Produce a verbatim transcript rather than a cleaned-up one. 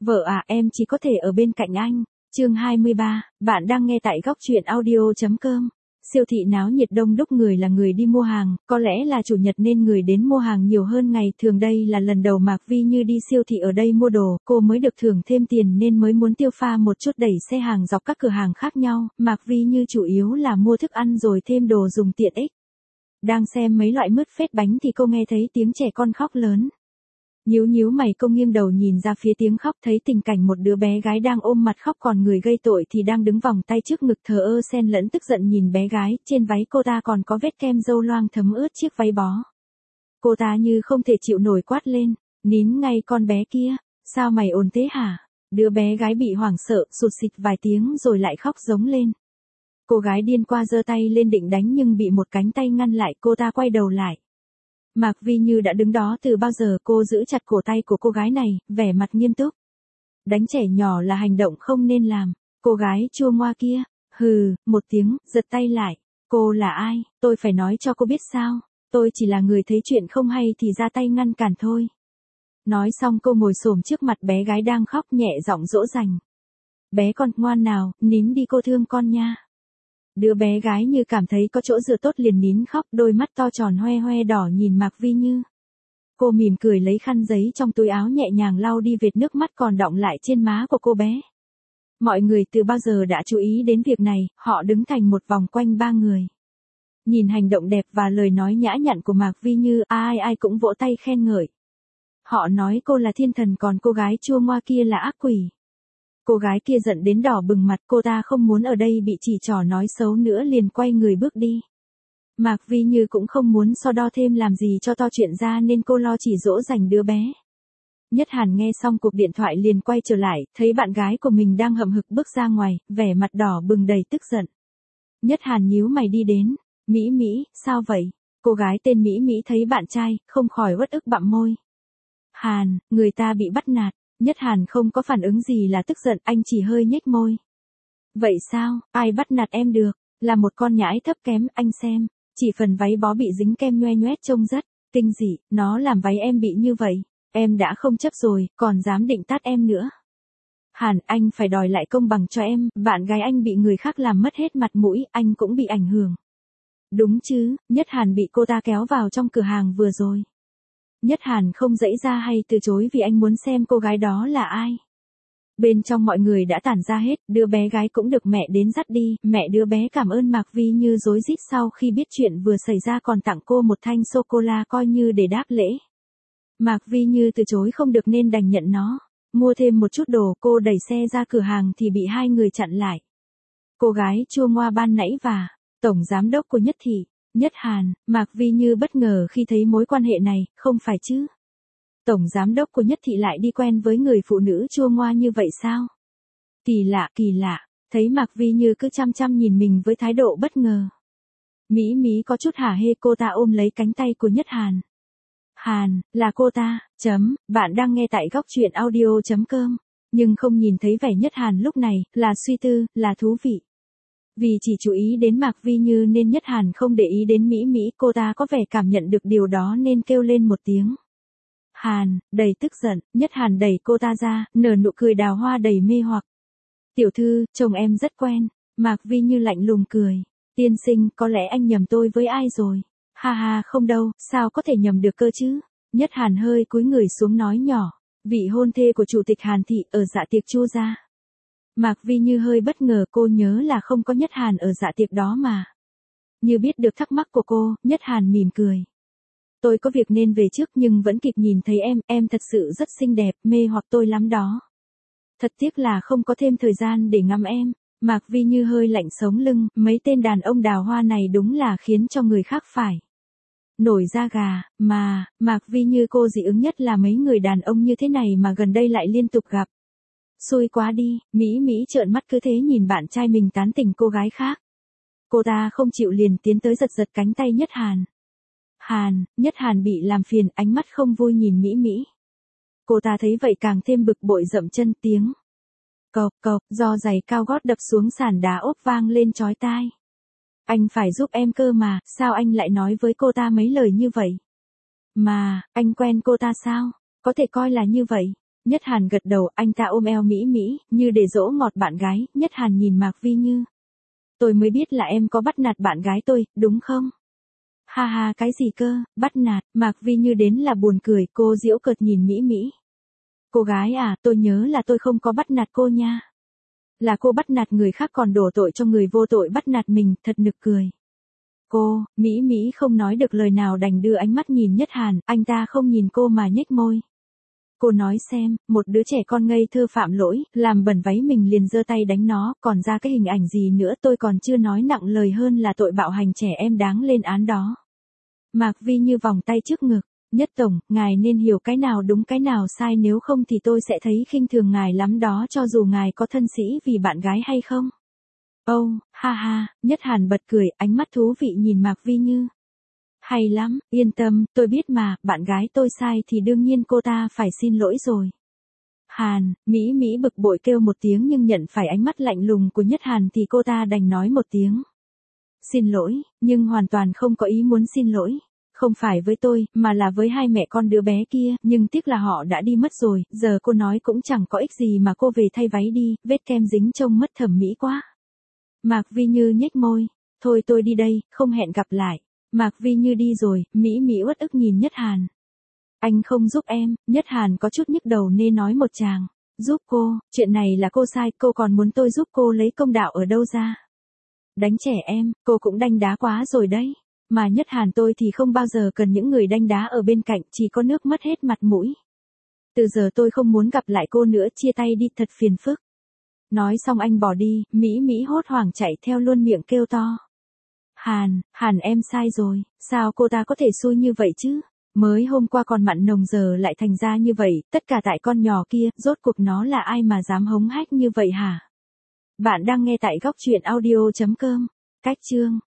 Vợ à, em chỉ có thể ở bên cạnh anh. Chương hai mươi ba, bạn đang nghe tại góc truyện audio.com. Siêu thị náo nhiệt đông đúc người là người đi mua hàng, có lẽ là chủ nhật nên người đến mua hàng nhiều hơn ngày thường. Đây là lần đầu Mạc Vi Như đi siêu thị ở đây mua đồ, cô mới được thưởng thêm tiền nên mới muốn tiêu pha một chút đẩy xe hàng dọc các cửa hàng khác nhau. Mạc Vi Như chủ yếu là mua thức ăn rồi thêm đồ dùng tiện ích. Đang xem mấy loại mứt phết bánh thì cô nghe thấy tiếng trẻ con khóc lớn. Nhíu nhíu mày, cô nghiêng đầu nhìn ra phía tiếng khóc, thấy tình cảnh một đứa bé gái đang ôm mặt khóc, còn người gây tội thì đang đứng vòng tay trước ngực thờ ơ xen lẫn tức giận nhìn bé gái. Trên váy cô ta còn có vết kem dâu loang thấm ướt chiếc váy bó. Cô ta như không thể chịu nổi quát lên, nín ngay con bé kia, sao mày ồn thế hả? Đứa bé gái bị hoảng sợ, sụt sịt vài tiếng rồi lại khóc giống lên. Cô gái điên qua giơ tay lên định đánh nhưng bị một cánh tay ngăn lại, cô ta quay đầu lại. Mạc Vi Như đã đứng đó từ bao giờ, cô giữ chặt cổ tay của cô gái này, vẻ mặt nghiêm túc. Đánh trẻ nhỏ là hành động không nên làm. Cô gái chua ngoa kia, hừ, một tiếng, giật tay lại. Cô là ai, tôi phải nói cho cô biết sao, tôi chỉ là người thấy chuyện không hay thì ra tay ngăn cản thôi. Nói xong cô ngồi xổm trước mặt bé gái đang khóc, nhẹ giọng dỗ dành. Bé con, ngoan nào, nín đi, cô thương con nha. Đứa bé gái như cảm thấy có chỗ dựa tốt liền nín khóc, đôi mắt to tròn hoe hoe đỏ nhìn Mạc Vi Như. Cô mỉm cười lấy khăn giấy trong túi áo nhẹ nhàng lau đi vệt nước mắt còn đọng lại trên má của cô bé. Mọi người từ bao giờ đã chú ý đến việc này, họ đứng thành một vòng quanh ba người. Nhìn hành động đẹp và lời nói nhã nhặn của Mạc Vi Như, ai ai cũng vỗ tay khen ngợi. Họ nói cô là thiên thần, còn cô gái chua ngoa kia là ác quỷ. Cô gái kia giận đến đỏ bừng mặt, cô ta không muốn ở đây bị chỉ trỏ nói xấu nữa liền quay người bước đi. Mạc Vi Như cũng không muốn so đo thêm làm gì cho to chuyện ra nên cô lo chỉ dỗ dành đứa bé. Nhất Hàn nghe xong cuộc điện thoại liền quay trở lại, thấy bạn gái của mình đang hậm hực bước ra ngoài, vẻ mặt đỏ bừng đầy tức giận. Nhất Hàn nhíu mày đi đến, Mỹ Mỹ, sao vậy? Cô gái tên Mỹ Mỹ thấy bạn trai, không khỏi uất ức bặm môi. Hàn, người ta bị bắt nạt. Nhất Hàn không có phản ứng gì là tức giận, anh chỉ hơi nhếch môi. Vậy sao, ai bắt nạt em được, là một con nhãi thấp kém, anh xem, chỉ phần váy bó bị dính kem nhoe nhoét trông rất kinh dị, nó làm váy em bị như vậy, em đã không chấp rồi, còn dám định tát em nữa. Hàn, anh phải đòi lại công bằng cho em, bạn gái anh bị người khác làm mất hết mặt mũi, anh cũng bị ảnh hưởng. Đúng chứ, Nhất Hàn bị cô ta kéo vào trong cửa hàng vừa rồi. Nhất Hàn không dãy ra hay từ chối vì anh muốn xem cô gái đó là ai. Bên trong mọi người đã tản ra hết, đứa bé gái cũng được mẹ đến dắt đi, mẹ đứa bé cảm ơn Mạc Vi Như rối rít sau khi biết chuyện vừa xảy ra còn tặng cô một thanh sô-cô-la coi như để đáp lễ. Mạc Vi Như từ chối không được nên đành nhận nó, mua thêm một chút đồ, cô đẩy xe ra cửa hàng thì bị hai người chặn lại. Cô gái chua ngoa ban nãy và tổng giám đốc của Nhất Thị. Nhất Hàn, Mạc Vi Như bất ngờ khi thấy mối quan hệ này, không phải chứ? Tổng giám đốc của Nhất Thị lại đi quen với người phụ nữ chua ngoa như vậy sao? Kỳ lạ, kỳ lạ, thấy Mạc Vi Như cứ chăm chăm nhìn mình với thái độ bất ngờ. Mỹ Mỹ có chút hả hê, cô ta ôm lấy cánh tay của Nhất Hàn. Hàn, là cô ta, chấm, bạn đang nghe tại góc truyện audio.com, nhưng không nhìn thấy vẻ Nhất Hàn lúc này, là suy tư, là thú vị. Vì chỉ chú ý đến Mạc Vi Như nên Nhất Hàn không để ý đến Mỹ Mỹ, cô ta có vẻ cảm nhận được điều đó nên kêu lên một tiếng. Hàn, đầy tức giận, Nhất Hàn đẩy cô ta ra, nở nụ cười đào hoa đầy mê hoặc. Tiểu thư, chồng em rất quen. Mạc Vi Như lạnh lùng cười. Tiên sinh, có lẽ anh nhầm tôi với ai rồi. Ha ha, không đâu, sao có thể nhầm được cơ chứ. Nhất Hàn hơi cúi người xuống nói nhỏ. Vị hôn thê của chủ tịch Hàn Thị ở dạ tiệc Chu gia. Mạc Vi Như hơi bất ngờ, cô nhớ là không có Nhất Hàn ở dạ tiệc đó mà. Như biết được thắc mắc của cô, Nhất Hàn mỉm cười. Tôi có việc nên về trước nhưng vẫn kịp nhìn thấy em, em thật sự rất xinh đẹp, mê hoặc tôi lắm đó. Thật tiếc là không có thêm thời gian để ngắm em. Mạc Vi Như hơi lạnh sống lưng, mấy tên đàn ông đào hoa này đúng là khiến cho người khác phải nổi da gà, mà, Mạc Vi Như cô dị ứng nhất là mấy người đàn ông như thế này mà gần đây lại liên tục gặp. Xui quá đi, Mỹ Mỹ trợn mắt cứ thế nhìn bạn trai mình tán tỉnh cô gái khác. Cô ta không chịu liền tiến tới giật giật cánh tay Nhất Hàn. Hàn, Nhất Hàn bị làm phiền, ánh mắt không vui nhìn Mỹ Mỹ. Cô ta thấy vậy càng thêm bực bội dậm chân, tiếng cộc cộc do giày cao gót đập xuống sàn đá ốp vang lên chói tai. Anh phải giúp em cơ mà, sao anh lại nói với cô ta mấy lời như vậy? Mà, anh quen cô ta sao? Có thể coi là như vậy. Nhất Hàn gật đầu, anh ta ôm eo Mỹ Mỹ, như để dỗ ngọt bạn gái. Nhất Hàn nhìn Mạc Vi Như. Tôi mới biết là em có bắt nạt bạn gái tôi, đúng không? Ha ha, cái gì cơ, bắt nạt. Mạc Vi Như đến là buồn cười, cô giễu cợt nhìn Mỹ Mỹ. Cô gái à, tôi nhớ là tôi không có bắt nạt cô nha. Là cô bắt nạt người khác còn đổ tội cho người vô tội bắt nạt mình, thật nực cười. Cô, Mỹ Mỹ không nói được lời nào đành đưa ánh mắt nhìn Nhất Hàn, anh ta không nhìn cô mà nhếch môi. Cô nói xem, một đứa trẻ con ngây thơ phạm lỗi, làm bẩn váy mình liền giơ tay đánh nó, còn ra cái hình ảnh gì nữa tôi còn chưa nói nặng lời hơn là tội bạo hành trẻ em đáng lên án đó. Mạc Vi Như vòng tay trước ngực, Nhất Tổng, ngài nên hiểu cái nào đúng cái nào sai nếu không thì tôi sẽ thấy khinh thường ngài lắm đó cho dù ngài có thân sĩ vì bạn gái hay không. Âu, oh, ha ha, Nhất Hàn bật cười, ánh mắt thú vị nhìn Mạc Vi Như. Hay lắm, yên tâm, tôi biết mà, bạn gái tôi sai thì đương nhiên cô ta phải xin lỗi rồi. Hàn, Mỹ Mỹ bực bội kêu một tiếng nhưng nhận phải ánh mắt lạnh lùng của Nhất Hàn thì cô ta đành nói một tiếng. Xin lỗi, nhưng hoàn toàn không có ý muốn xin lỗi. Không phải với tôi, mà là với hai mẹ con đứa bé kia, nhưng tiếc là họ đã đi mất rồi, giờ cô nói cũng chẳng có ích gì mà cô về thay váy đi, vết kem dính trông mất thẩm mỹ quá. Mạc Vi Như nhếch môi, thôi tôi đi đây, không hẹn gặp lại. Mạc Vi Như đi rồi, Mỹ Mỹ uất ức nhìn Nhất Hàn. Anh không giúp em, Nhất Hàn có chút nhức đầu nên nói một tràng. Giúp cô, chuyện này là cô sai, cô còn muốn tôi giúp cô lấy công đạo ở đâu ra. Đánh trẻ em, cô cũng đanh đá quá rồi đấy. Mà Nhất Hàn tôi thì không bao giờ cần những người đanh đá ở bên cạnh, chỉ có nước mất hết mặt mũi. Từ giờ tôi không muốn gặp lại cô nữa, chia tay đi, thật phiền phức. Nói xong anh bỏ đi, Mỹ Mỹ hốt hoảng chạy theo luôn miệng kêu to. Hàn, Hàn em sai rồi, sao cô ta có thể xui như vậy chứ? Mới hôm qua còn mặn nồng giờ lại thành ra như vậy, tất cả tại con nhỏ kia, rốt cuộc nó là ai mà dám hống hách như vậy hả? Bạn đang nghe tại góc truyện audio chấm com, cách chương.